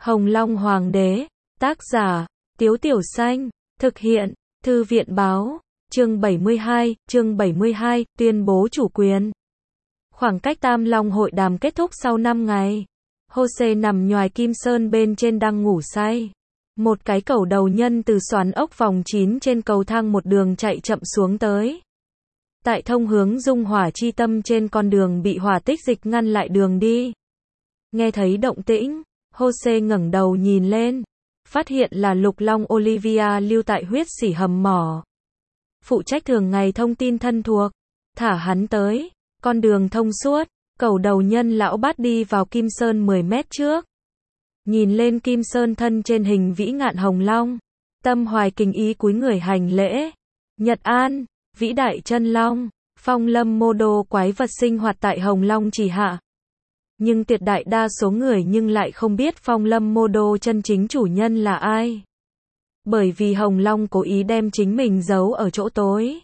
Hồng Long Hoàng đế, tác giả, Tiếu Tiểu Xanh, thực hiện, Thư viện Báo, chương 72, tuyên bố chủ quyền. Khoảng cách Tam Long hội đàm kết thúc sau 5 ngày. Jose nằm nhoài Kim Sơn bên trên đang ngủ say. Một cái cẩu đầu nhân từ xoắn ốc vòng 9 trên cầu thang một đường chạy chậm xuống tới. Tại thông hướng Dung Hỏa Chi Tâm trên con đường bị hỏa tích dịch ngăn lại đường đi. Nghe thấy động tĩnh, Jose ngẩng đầu nhìn lên, phát hiện là Lục Long Olivia lưu tại huyết sỉ hầm mỏ. Phụ trách thường ngày thông tin thân thuộc, thả hắn tới, con đường thông suốt, cẩu đầu nhân lão bát đi vào Kim Sơn 10 mét trước. Nhìn lên Kim Sơn thân trên hình vĩ ngạn hồng long, tâm hoài kính ý cúi người hành lễ. Nhật an, vĩ đại chân long, phong lâm mô đô quái vật sinh hoạt tại hồng long chỉ hạ. Nhưng tuyệt đại đa số người nhưng lại không biết phong lâm mô đô chân chính chủ nhân là ai. Bởi vì hồng long cố ý đem chính mình giấu ở chỗ tối.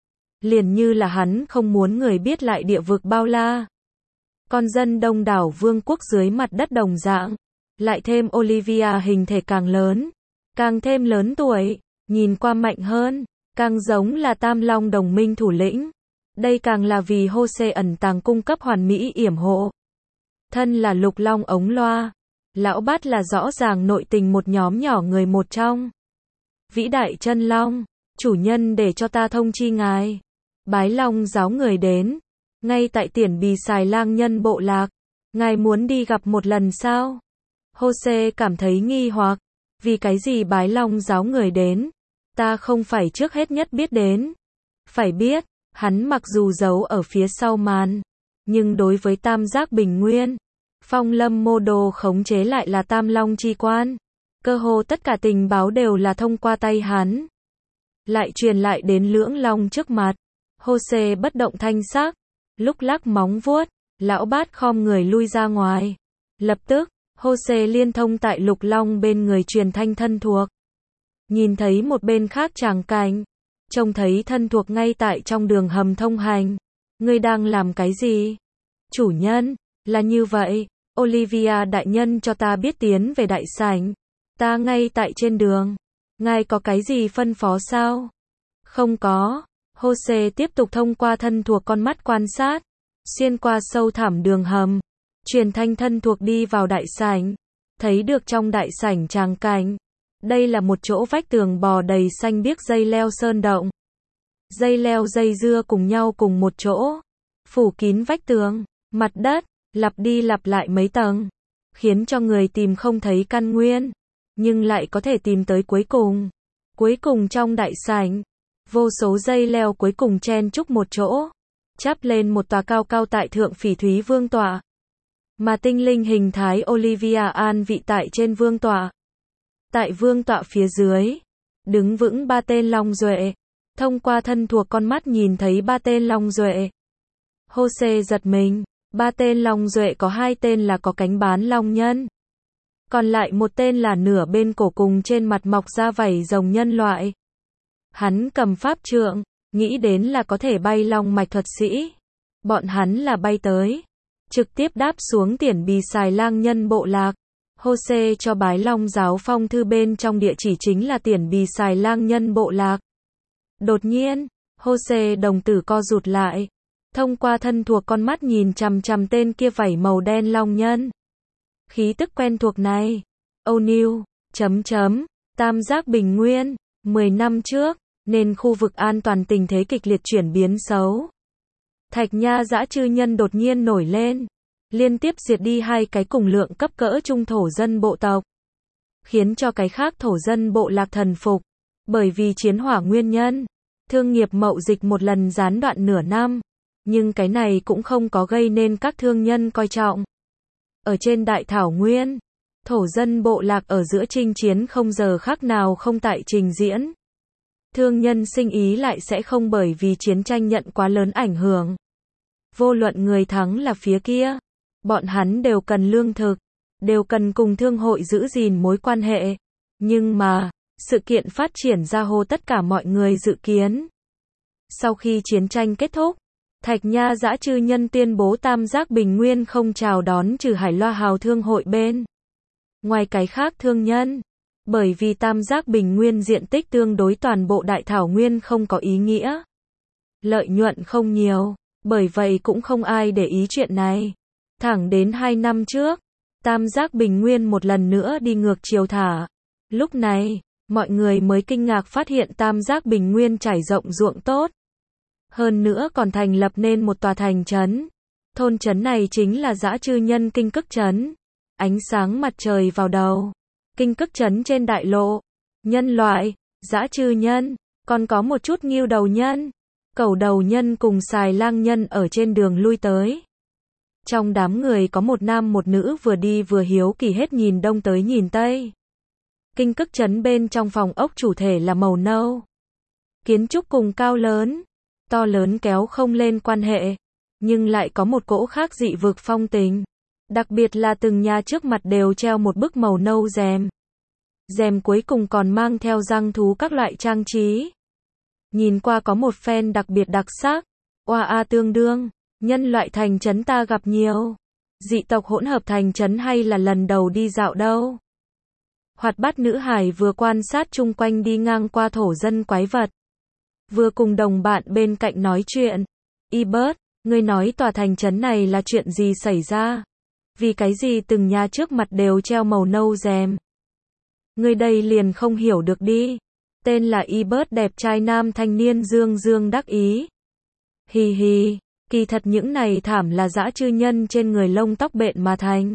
Liền như là hắn không muốn người biết lại địa vực bao la. Con dân đông đảo vương quốc dưới mặt đất đồng dạng. Lại thêm Olivia hình thể càng lớn, càng thêm lớn tuổi, nhìn qua mạnh hơn, càng giống là Tam Long đồng minh thủ lĩnh. Đây càng là vì Jose ẩn tàng cung cấp hoàn mỹ yểm hộ. Thân là Lục Long ống loa, lão bát là rõ ràng nội tình một nhóm nhỏ người một trong. Vĩ đại chân long, chủ nhân để cho ta thông chi ngài. Bái Long giáo người đến, ngay tại Tiển Bì Xài Lang nhân bộ lạc. Ngài muốn đi gặp một lần sao? Jose cảm thấy nghi hoặc, vì cái gì Bái Long giáo người đến? Ta không phải trước hết nhất biết đến. Phải biết, hắn mặc dù giấu ở phía sau màn, nhưng đối với Tam Giác Bình Nguyên, phong lâm mô đồ khống chế lại là Tam Long chi quan. Cơ hồ tất cả tình báo đều là thông qua tay hắn. Lại truyền lại đến Lưỡng Long trước mặt. Jose bất động thanh sắc, lúc lắc móng vuốt, lão bát khom người lui ra ngoài. Lập tức, Jose liên thông tại Lục Long bên người truyền thanh thân thuộc. Nhìn thấy một bên khác tràng cảnh, trông thấy thân thuộc ngay tại trong đường hầm thông hành. Ngươi đang làm cái gì? Chủ nhân, là như vậy, Olivia đại nhân cho ta biết tiến về đại sảnh. Ta ngay tại trên đường. Ngài có cái gì phân phó sao? Không có. Jose tiếp tục thông qua thân thuộc con mắt quan sát, xuyên qua sâu thẳm đường hầm. Truyền thanh thân thuộc đi vào đại sảnh, thấy được trong đại sảnh tràng cảnh. Đây là một chỗ vách tường bò đầy xanh biếc dây leo sơn động. Dây leo dây dưa cùng nhau cùng một chỗ, phủ kín vách tường, mặt đất, lặp đi lặp lại mấy tầng, khiến cho người tìm không thấy căn nguyên, nhưng lại có thể tìm tới cuối cùng. Cuối cùng trong đại sảnh, vô số dây leo cuối cùng chen chúc một chỗ, chắp lên một tòa cao cao tại thượng phỉ thúy vương tọa. Mà tinh linh hình thái Olivia an vị tại trên vương tọa. Tại vương tọa phía dưới, đứng vững 3 tên long duệ. Thông qua thân thuộc con mắt nhìn thấy 3 tên long duệ. Jose giật mình, 3 tên long duệ có 2 tên là có cánh bán long nhân. Còn lại một tên là nửa bên cổ cùng trên mặt mọc ra vảy rồng nhân loại. Hắn cầm pháp trượng, nghĩ đến là có thể bay long mạch thuật sĩ. Bọn hắn là bay tới, trực tiếp đáp xuống Tiển Bì Xài Lang nhân bộ lạc. Jose cho Bái Long giáo phong thư bên trong địa chỉ chính là Tiển Bì Xài Lang nhân bộ lạc. Đột nhiên, Jose đồng tử co rụt lại. Thông qua thân thuộc con mắt nhìn chằm chằm tên kia vảy màu đen long nhân. Khí tức quen thuộc này. O'Neil, Tam Giác Bình Nguyên, 10 năm trước, nên khu vực an toàn tình thế kịch liệt chuyển biến xấu. Thạch Nha dã chư nhân đột nhiên nổi lên, liên tiếp diệt đi 2 cái cùng lượng cấp cỡ trung thổ dân bộ tộc, khiến cho cái khác thổ dân bộ lạc thần phục. Bởi vì chiến hỏa nguyên nhân, thương nghiệp mậu dịch một lần gián đoạn nửa năm, nhưng cái này cũng không có gây nên các thương nhân coi trọng. Ở trên đại thảo nguyên, thổ dân bộ lạc ở giữa chinh chiến không giờ khác nào không tại trình diễn. Thương nhân sinh ý lại sẽ không bởi vì chiến tranh nhận quá lớn ảnh hưởng. Vô luận người thắng là phía kia, bọn hắn đều cần lương thực, đều cần cùng thương hội giữ gìn mối quan hệ. Nhưng mà, sự kiện phát triển ra hồ tất cả mọi người dự kiến. Sau khi chiến tranh kết thúc, Thạch Nha dã chư nhân tuyên bố Tam Giác Bình Nguyên không chào đón trừ Hải Loa Hào thương hội bên. Ngoài cái khác thương nhân, bởi vì tam giác bình nguyên diện tích tương đối toàn bộ đại thảo nguyên không có ý nghĩa. Lợi nhuận không nhiều, bởi vậy cũng không ai để ý chuyện này. Thẳng đến 2 năm trước, tam giác bình nguyên một lần nữa đi ngược chiều thả. Lúc này, mọi người mới kinh ngạc phát hiện tam giác bình nguyên trải rộng ruộng tốt. Hơn nữa còn thành lập nên một tòa thành trấn. Thôn trấn này chính là Dã Chư Nhân Kinh Cức Trấn. Ánh sáng mặt trời vào đầu. Kinh Cức Trấn trên đại lộ. Nhân loại, Dã Chư Nhân, còn có một chút Ngưu Đầu Nhân, Cẩu Đầu Nhân cùng Xài Lang Nhân ở trên đường lui tới. Trong đám người có một nam một nữ vừa đi vừa hiếu kỳ hết nhìn đông tới nhìn tây. Kinh Cức Trấn bên trong phòng ốc chủ thể là màu nâu. Kiến trúc cùng cao lớn, to lớn kéo không lên quan hệ, nhưng lại có một cỗ khác dị vực phong tình. Đặc biệt là từng nhà trước mặt đều treo một bức màu nâu rèm. Rèm cuối cùng còn mang theo răng thú các loại trang trí. Nhìn qua có một phen đặc biệt đặc sắc. Oa a tương đương, nhân loại thành trấn ta gặp nhiều. Dị tộc hỗn hợp thành trấn hay là lần đầu đi dạo đâu. Hoạt bát nữ hải vừa quan sát chung quanh đi ngang qua thổ dân quái vật. Vừa cùng đồng bạn bên cạnh nói chuyện. Ebert, ngươi nói tòa thành trấn này là chuyện gì xảy ra? Vì cái gì từng nhà trước mặt đều treo màu nâu rèm? Ngươi đây liền không hiểu được đi. Tên là Ebert đẹp trai nam thanh niên dương dương đắc ý. Hì hì, kỳ thật những này thảm là dã chư nhân trên người lông tóc bện mà thành.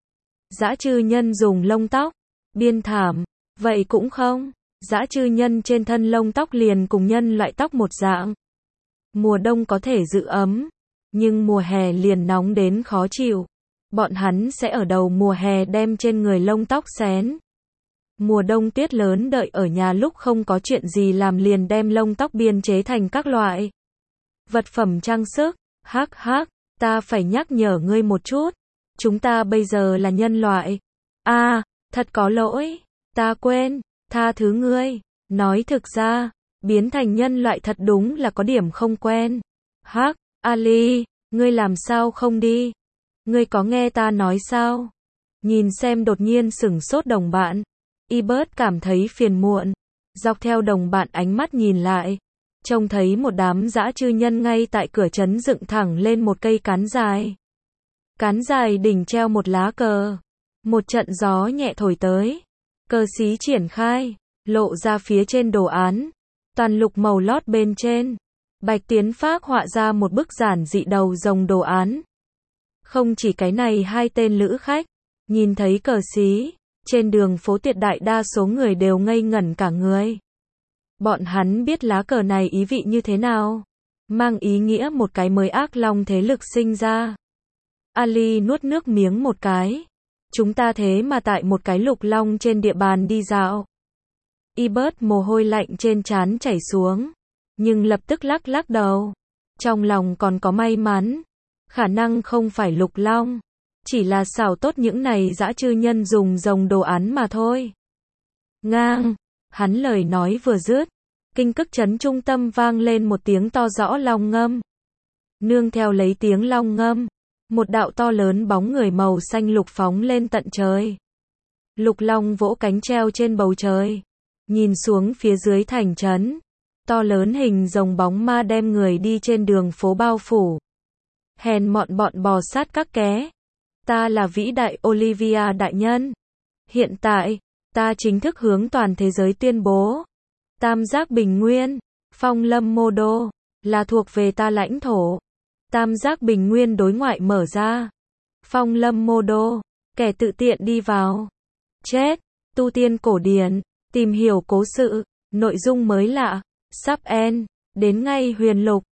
Dã chư nhân dùng lông tóc biên thảm, vậy cũng không. Dã chư nhân trên thân lông tóc liền cùng nhân loại tóc một dạng. Mùa đông có thể giữ ấm, nhưng mùa hè liền nóng đến khó chịu. Bọn hắn sẽ ở đầu mùa hè đem trên người lông tóc xén. Mùa đông tuyết lớn đợi ở nhà lúc không có chuyện gì làm liền đem lông tóc biên chế thành các loại vật phẩm trang sức. Hắc hắc, ta phải nhắc nhở ngươi một chút. Chúng ta bây giờ là nhân loại. À, thật có lỗi, ta quên, tha thứ ngươi. Nói thực ra, biến thành nhân loại thật đúng là có điểm không quen. Hắc, Ali, ngươi làm sao không đi? Ngươi có nghe ta nói sao? Nhìn xem đột nhiên sửng sốt đồng bạn. Ebert cảm thấy phiền muộn. Dọc theo đồng bạn ánh mắt nhìn lại. Trông thấy một đám dã chư nhân ngay tại cửa trấn dựng thẳng lên một cây cán dài. Cán dài đỉnh treo một lá cờ. Một trận gió nhẹ thổi tới. Cờ xí triển khai, lộ ra phía trên đồ án. Toàn lục màu lót bên trên. Bạch Tiến phác họa ra một bức giản dị đầu rồng đồ án. Không chỉ cái này hai tên lữ khách, nhìn thấy cờ xí, trên đường phố tuyệt đại đa số người đều ngây ngẩn cả người. Bọn hắn biết lá cờ này ý vị như thế nào, mang ý nghĩa một cái mới ác long thế lực sinh ra. Ali nuốt nước miếng một cái. Chúng ta thế mà tại một cái lục long trên địa bàn đi dạo. Ebert mồ hôi lạnh trên trán chảy xuống, nhưng lập tức lắc lắc đầu. Trong lòng còn có may mắn. Khả năng không phải lục long, chỉ là xảo tốt những này dã chư nhân dùng rồng đồ án mà thôi. Ngang, hắn lời nói vừa dứt, Kinh Cức Trấn trung tâm vang lên một tiếng to rõ long ngâm. Nương theo lấy tiếng long ngâm, một đạo to lớn bóng người màu xanh lục phóng lên tận trời. Lục long vỗ cánh treo trên bầu trời, nhìn xuống phía dưới thành trấn. To lớn hình rồng bóng ma đem người đi trên đường phố bao phủ. Hèn mọn bọn bò sát các ké. Ta là vĩ đại Olivia đại nhân. Hiện tại, ta chính thức hướng toàn thế giới tuyên bố. Tam giác bình nguyên, Phong Lâm Mô Đô, là thuộc về ta lãnh thổ. Tam giác bình nguyên đối ngoại mở ra. Phong Lâm Mô Đô, kẻ tự tiện đi vào. Chết, tu tiên cổ điển, tìm hiểu cố sự, nội dung mới lạ, sắp end, đến ngay huyền lục.